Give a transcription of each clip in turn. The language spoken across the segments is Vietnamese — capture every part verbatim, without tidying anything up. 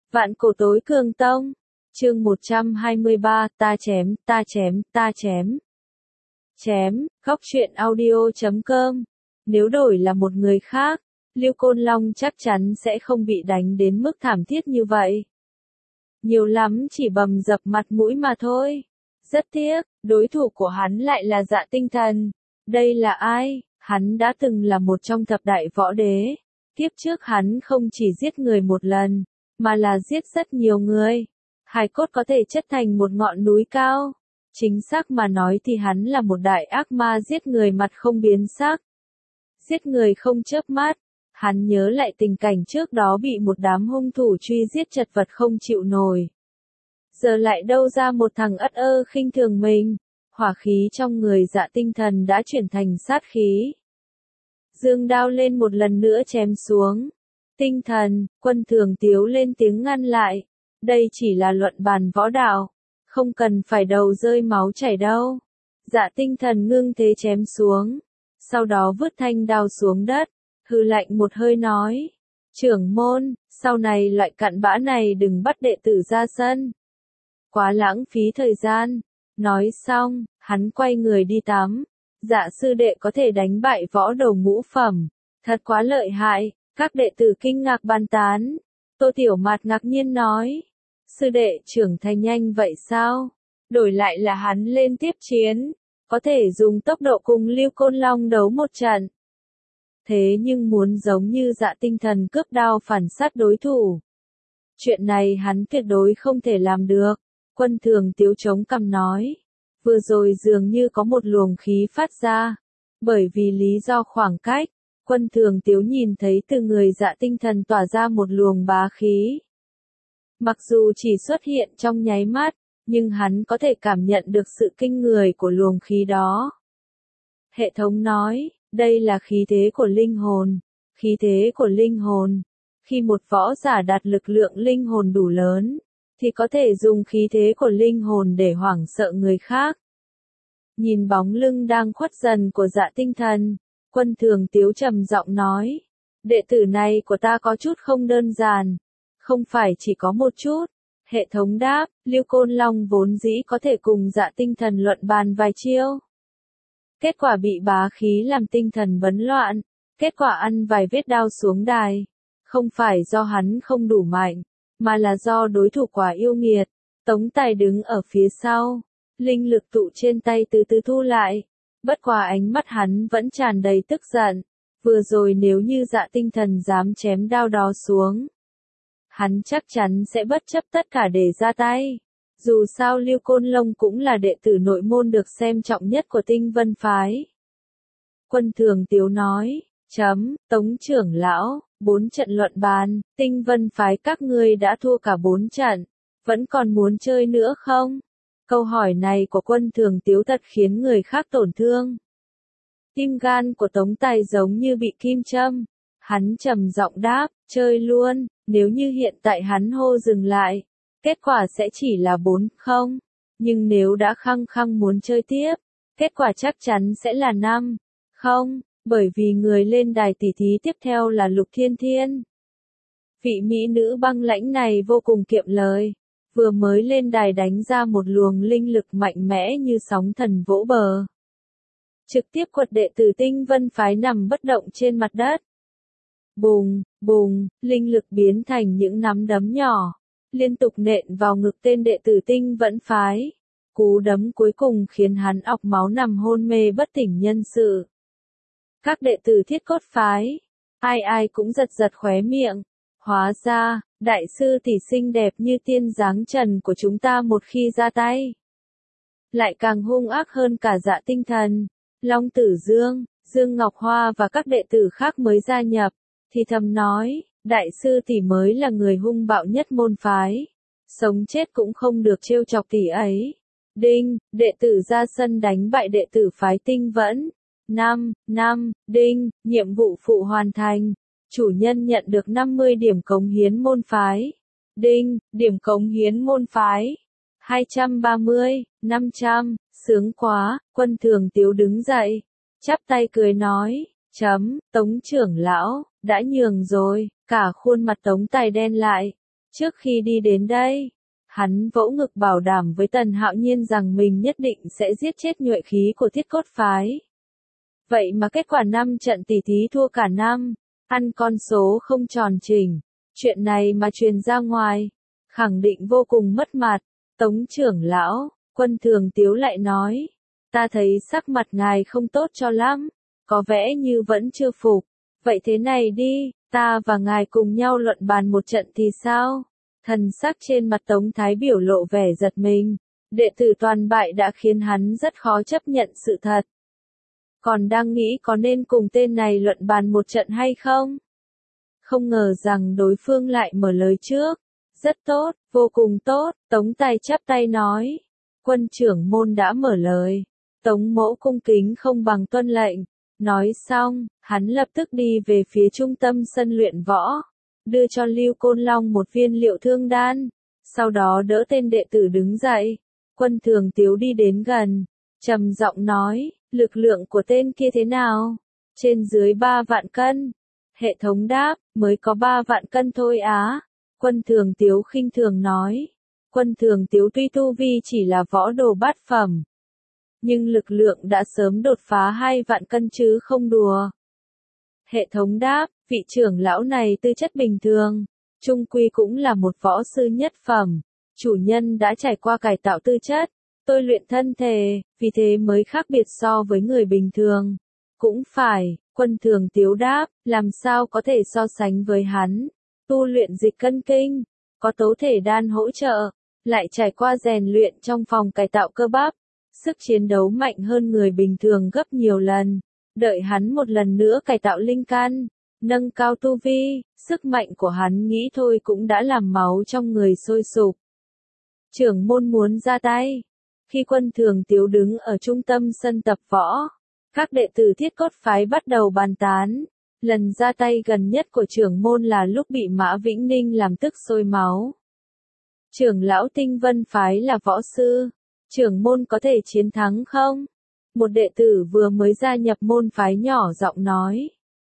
Vạn cổ tối cường tông. Chương một trăm hai mươi ba, ta chém, ta chém, ta chém. Chém, góc truyện audio chấm com. Nếu đổi là một người khác, Lưu Côn Long chắc chắn sẽ không bị đánh đến mức thảm thiết như vậy. Nhiều lắm chỉ bầm dập mặt mũi mà thôi. Rất tiếc, đối thủ của hắn lại là Dạ Tinh Thần. Đây là ai? Hắn đã từng là một trong thập đại võ đế. Kiếp trước hắn không chỉ giết người một lần, mà là giết rất nhiều người. Hài cốt có thể chất thành một ngọn núi cao. Chính xác mà nói thì hắn là một đại ác ma giết người mặt không biến sắc. Giết người không chớp mắt. Hắn nhớ lại tình cảnh trước đó bị một đám hung thủ truy giết chật vật không chịu nổi. Giờ lại đâu ra một thằng ất ơ khinh thường mình. Hỏa khí trong người Dạ Tinh Thần đã chuyển thành sát khí. Dương đao lên một lần nữa chém xuống. Tinh thần, Quân Thường Tiếu lên tiếng ngăn lại. Đây chỉ là luận bàn võ đạo. Không cần phải đầu rơi máu chảy đâu. Dạ Tinh Thần ngưng thế chém xuống. Sau đó vứt thanh đao xuống đất. Hừ lạnh một hơi nói. Trưởng môn, sau này loại cặn bã này đừng bắt đệ tử ra sân. Quá lãng phí thời gian. Nói xong, hắn quay người đi tắm. Dạ sư đệ có thể đánh bại võ đầu ngũ phẩm. Thật quá lợi hại. Các đệ tử kinh ngạc bàn tán. Tô Tiểu Mạt ngạc nhiên nói. Sư đệ trưởng thành nhanh vậy sao? Đổi lại là hắn lên tiếp chiến. Có thể dùng tốc độ cùng Lưu Côn Long đấu một trận. Thế nhưng muốn giống như Dạ Tinh Thần cướp đao phản sát đối thủ. Chuyện này hắn tuyệt đối không thể làm được. Quân Thường Tiếu chống cằm nói. Vừa rồi dường như có một luồng khí phát ra. Bởi vì lý do khoảng cách, Quân Thường Tiếu nhìn thấy từ người Dạ Tinh Thần tỏa ra một luồng bá khí. Mặc dù chỉ xuất hiện trong nháy mắt, nhưng hắn có thể cảm nhận được sự kinh người của luồng khí đó. Hệ thống nói, đây là khí thế của linh hồn. Khí thế của linh hồn. Khi một võ giả đạt lực lượng linh hồn đủ lớn, thì có thể dùng khí thế của linh hồn để hoảng sợ người khác. Nhìn bóng lưng đang khuất dần của Dạ Tinh Thần, Quân Thường Tiếu trầm giọng nói, đệ tử này của ta có chút không đơn giản, không phải chỉ có một chút. Hệ thống đáp, Lưu Côn Long vốn dĩ có thể cùng Dạ Tinh Thần luận bàn vài chiêu. Kết quả bị bá khí làm tinh thần bấn loạn, kết quả ăn vài vết đao xuống đài. Không phải do hắn không đủ mạnh, mà là do đối thủ quá yêu nghiệt. Tống Tài đứng ở phía sau, linh lực tụ trên tay từ từ thu lại. Bất quá ánh mắt hắn vẫn tràn đầy tức giận. Vừa rồi nếu như Dạ Tinh Thần dám chém đao đó xuống, hắn chắc chắn sẽ bất chấp tất cả để ra tay. Dù sao Lưu Côn Long cũng là đệ tử nội môn được xem trọng nhất của Tinh Vân Phái. Quân Thường Tiếu nói, chấm, Tống trưởng lão, bốn trận luận bàn, Tinh Vân Phái các ngươi đã thua cả bốn trận, vẫn còn muốn chơi nữa không? Câu hỏi này của Quân Thường Tiếu thật khiến người khác tổn thương. Tim gan của Tống Tài giống như bị kim châm. Hắn trầm giọng đáp, chơi luôn, nếu như hiện tại hắn hô dừng lại, kết quả sẽ chỉ là bốn không. Nhưng nếu đã khăng khăng muốn chơi tiếp, kết quả chắc chắn sẽ là năm không, bởi vì người lên đài tỷ thí tiếp theo là Lục Thiên Thiên. Vị mỹ nữ băng lãnh này vô cùng kiệm lời, vừa mới lên đài đánh ra một luồng linh lực mạnh mẽ như sóng thần vỗ bờ. Trực tiếp quật đệ tử Tinh Vân Phái nằm bất động trên mặt đất. Bùng, bùng, linh lực biến thành những nắm đấm nhỏ, liên tục nện vào ngực tên đệ tử Tinh Vân Phái. Cú đấm cuối cùng khiến hắn ọc máu nằm hôn mê bất tỉnh nhân sự. Các đệ tử Thiết Cốt Phái, ai ai cũng giật giật khóe miệng. Hóa ra, đại sư tỷ xinh đẹp như tiên dáng trần của chúng ta một khi ra tay, lại càng hung ác hơn cả Dạ Tinh Thần. Long Tử Dương, Dương Ngọc Hoa và các đệ tử khác mới gia nhập, thì thầm nói, đại sư tỷ mới là người hung bạo nhất môn phái. Sống chết cũng không được trêu chọc tỷ ấy. Đinh, đệ tử ra sân đánh bại đệ tử phái Tinh Vẫn. Năm, năm, đinh, nhiệm vụ phụ hoàn thành. Chủ nhân nhận được năm mươi điểm cống hiến môn phái. Đinh, điểm cống hiến môn phái. hai trăm ba mươi, năm trăm, sướng quá. Quân Thường Tiếu đứng dậy, chắp tay cười nói, chấm, Tống trưởng lão, đã nhường rồi. Cả khuôn mặt Tống Tài đen lại. Trước khi đi đến đây, hắn vỗ ngực bảo đảm với Tần Hạo Nhiên rằng mình nhất định sẽ giết chết nhuệ khí của Thiết Cốt Phái. Vậy mà kết quả năm trận tỷ thí thua cả năm, ăn con số không tròn chỉnh. Chuyện này mà truyền ra ngoài, khẳng định vô cùng mất mặt. Tống trưởng lão, Quân Thường Tiếu lại nói, ta thấy sắc mặt ngài không tốt cho lắm, có vẻ như vẫn chưa phục. Vậy thế này đi, ta và ngài cùng nhau luận bàn một trận thì sao? Thần sắc trên mặt Tống Thái biểu lộ vẻ giật mình, đệ tử toàn bại đã khiến hắn rất khó chấp nhận sự thật. Còn đang nghĩ có nên cùng tên này luận bàn một trận hay không? Không ngờ rằng đối phương lại mở lời trước. Rất tốt, vô cùng tốt, Tống Tài chắp tay nói. Quân trưởng môn đã mở lời. Tống mỗ cung kính không bằng tuân lệnh. Nói xong, hắn lập tức đi về phía trung tâm sân luyện võ. Đưa cho Lưu Côn Long một viên liệu thương đan. Sau đó đỡ tên đệ tử đứng dậy. Quân Thường Tiếu đi đến gần. Trầm giọng nói, lực lượng của tên kia thế nào? Trên dưới ba vạn cân. Hệ thống đáp, mới có ba vạn cân thôi á. Quân Thường Tiếu khinh thường nói. Quân Thường Tiếu tuy tu vi chỉ là võ đồ bát phẩm, nhưng lực lượng đã sớm đột phá hai vạn cân chứ không đùa. Hệ thống đáp, vị trưởng lão này tư chất bình thường, chung quy cũng là một võ sư nhất phẩm. Chủ nhân đã trải qua cải tạo tư chất, tôi luyện thân thể, vì thế mới khác biệt so với người bình thường. Cũng phải, Quân Thường Tiếu đáp, làm sao có thể so sánh với hắn. Tu luyện dịch cân kinh, có tố thể đan hỗ trợ, lại trải qua rèn luyện trong phòng cải tạo cơ bắp. Sức chiến đấu mạnh hơn người bình thường gấp nhiều lần. Đợi hắn một lần nữa cải tạo linh căn, nâng cao tu vi, sức mạnh của hắn nghĩ thôi cũng đã làm máu trong người sôi sục. Trưởng môn muốn ra tay. Khi Quân Thường Tiếu đứng ở trung tâm sân tập võ, các đệ tử Thiết Cốt Phái bắt đầu bàn tán. Lần ra tay gần nhất của trưởng môn là lúc bị Mã Vĩnh Ninh làm tức sôi máu. Trưởng lão Tinh Vân Phái là võ sư, trưởng môn có thể chiến thắng không? Một đệ tử vừa mới gia nhập môn phái nhỏ giọng nói.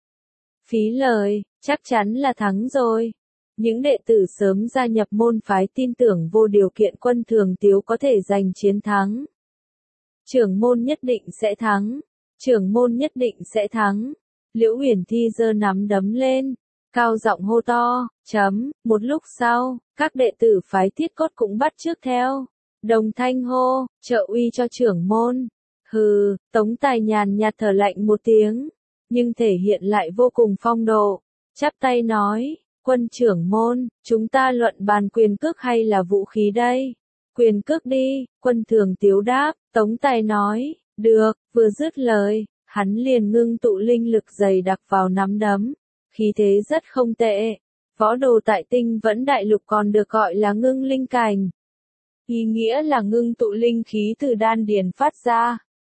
Phí lời, chắc chắn là thắng rồi. Những đệ tử sớm gia nhập môn phái tin tưởng vô điều kiện Quân Thường Tiếu có thể giành chiến thắng. Trưởng môn nhất định sẽ thắng. Trưởng môn nhất định sẽ thắng. Liễu Uyển Thi giơ nắm đấm lên, cao giọng hô to, chấm. Một lúc sau, các đệ tử phái Thiết Cốt cũng bắt chước theo. Đồng thanh hô, trợ uy cho trưởng môn. Hừ, Tống Tài nhàn nhạt thở lạnh một tiếng, nhưng thể hiện lại vô cùng phong độ. Chắp tay nói, Quân trưởng môn, chúng ta luận bàn quyền cước hay là vũ khí đây? Quyền cước đi, Quân Thường Tiếu đáp. Tống Tài nói, được. Vừa dứt lời, hắn liền ngưng tụ linh lực dày đặc vào nắm đấm. Khí thế rất không tệ. Võ đồ tại Tinh Vẫn Đại Lục còn được gọi là ngưng linh cành. Ý nghĩa là ngưng tụ linh khí từ đan điền phát ra.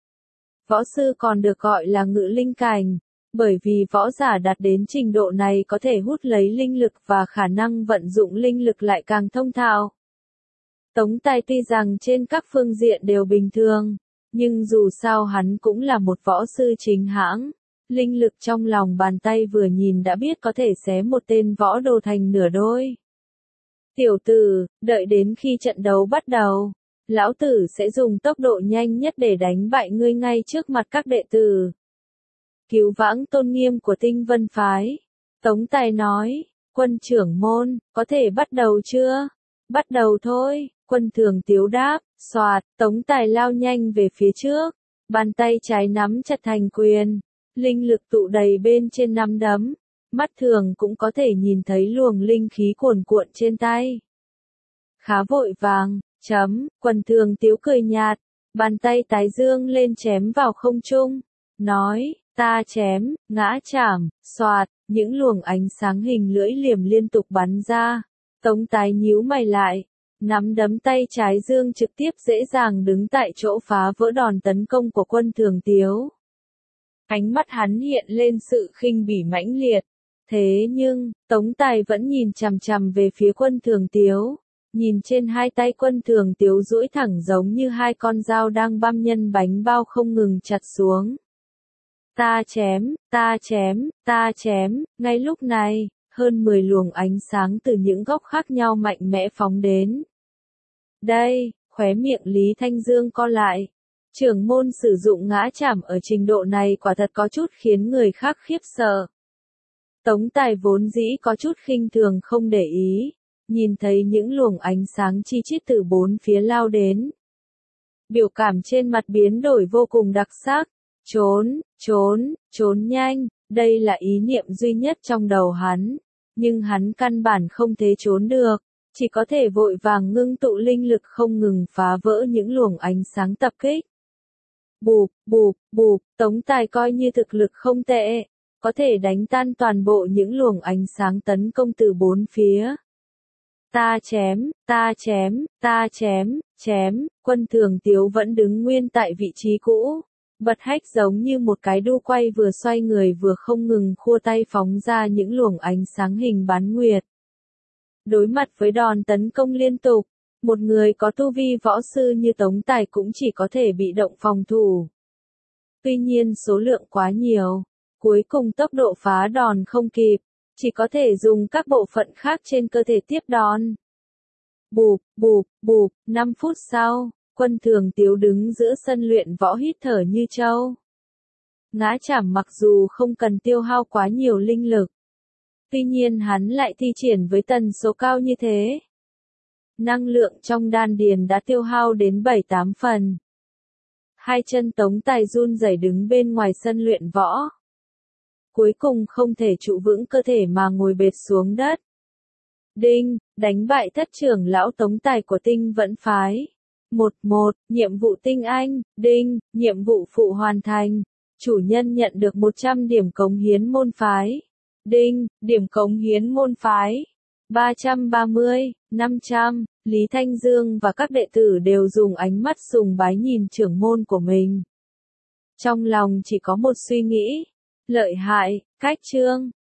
Võ sư còn được gọi là ngự linh cành, bởi vì võ giả đạt đến trình độ này có thể hút lấy linh lực và khả năng vận dụng linh lực lại càng thông thạo. Tống Tài tuy rằng trên các phương diện đều bình thường, nhưng dù sao hắn cũng là một võ sư chính hãng. Linh lực trong lòng bàn tay vừa nhìn đã biết có thể xé một tên võ đồ thành nửa đôi. Tiểu tử, đợi đến khi trận đấu bắt đầu, lão tử sẽ dùng tốc độ nhanh nhất để đánh bại ngươi ngay trước mặt các đệ tử. Cứu vãng tôn nghiêm của Tinh Vân Phái. Tống Tài nói, Quân trưởng môn, có thể bắt đầu chưa? Bắt đầu thôi, Quân Thường Tiếu đáp. Soạt, Tống Tài lao nhanh về phía trước, bàn tay trái nắm chặt thành quyền, linh lực tụ đầy bên trên nắm đấm, mắt thường cũng có thể nhìn thấy luồng linh khí cuồn cuộn trên tay. Khá vội vàng, chấm, Quân Thường Tiếu cười nhạt, bàn tay tái dương lên chém vào không trung, nói, ta chém, ngã chảm, soạt, những luồng ánh sáng hình lưỡi liềm liên tục bắn ra. Tống Tài nhíu mày lại. Nắm đấm tay trái dương trực tiếp dễ dàng đứng tại chỗ phá vỡ đòn tấn công của Quân Thường Tiếu. Ánh mắt hắn hiện lên sự khinh bỉ mãnh liệt. Thế nhưng, Tống Tài vẫn nhìn chằm chằm về phía Quân Thường Tiếu. Nhìn trên hai tay Quân Thường Tiếu duỗi thẳng giống như hai con dao đang băm nhân bánh bao không ngừng chặt xuống. Ta chém, ta chém, ta chém, ngay lúc này, hơn mười luồng ánh sáng từ những góc khác nhau mạnh mẽ phóng đến. Đây, khóe miệng Lý Thanh Dương co lại. Trưởng môn sử dụng ngã chảm ở trình độ này quả thật có chút khiến người khác khiếp sợ. Tống Tài vốn dĩ có chút khinh thường không để ý, nhìn thấy những luồng ánh sáng chi chít từ bốn phía lao đến. Biểu cảm trên mặt biến đổi vô cùng đặc sắc, trốn, trốn, trốn nhanh, đây là ý niệm duy nhất trong đầu hắn, nhưng hắn căn bản không thể trốn được, chỉ có thể vội vàng ngưng tụ linh lực không ngừng phá vỡ những luồng ánh sáng tập kích. Bụp, bụp, bụp, Tống Tài coi như thực lực không tệ, có thể đánh tan toàn bộ những luồng ánh sáng tấn công từ bốn phía. Ta chém, ta chém, ta chém, chém, Quân Thường Tiếu vẫn đứng nguyên tại vị trí cũ. Bật hách giống như một cái đu quay vừa xoay người vừa không ngừng khua tay phóng ra những luồng ánh sáng hình bán nguyệt. Đối mặt với đòn tấn công liên tục, một người có tu vi võ sư như Tống Tài cũng chỉ có thể bị động phòng thủ. Tuy nhiên số lượng quá nhiều, cuối cùng tốc độ phá đòn không kịp, chỉ có thể dùng các bộ phận khác trên cơ thể tiếp đòn. Bụp, bụp, bụp, năm phút sau, Quân Thường Tiếu đứng giữa sân luyện võ hít thở như trâu. Ngã chảm mặc dù không cần tiêu hao quá nhiều linh lực, tuy nhiên hắn lại thi triển với tần số cao như thế. Năng lượng trong đan điền đã tiêu hao đến bảy tám phần. Hai chân Tống Tài run rẩy đứng bên ngoài sân luyện võ. Cuối cùng không thể trụ vững cơ thể mà ngồi bệt xuống đất. Đinh, đánh bại thất trưởng lão Tống Tài của Tinh Vẫn Phái. một một, nhiệm vụ tinh anh, đinh, nhiệm vụ phụ hoàn thành. Chủ nhân nhận được một trăm điểm cống hiến môn phái. Đinh, điểm cống hiến môn phái. ba trăm ba mươi, năm trăm, Lý Thanh Dương và các đệ tử đều dùng ánh mắt sùng bái nhìn trưởng môn của mình. Trong lòng chỉ có một suy nghĩ. Lợi hại, cách chương.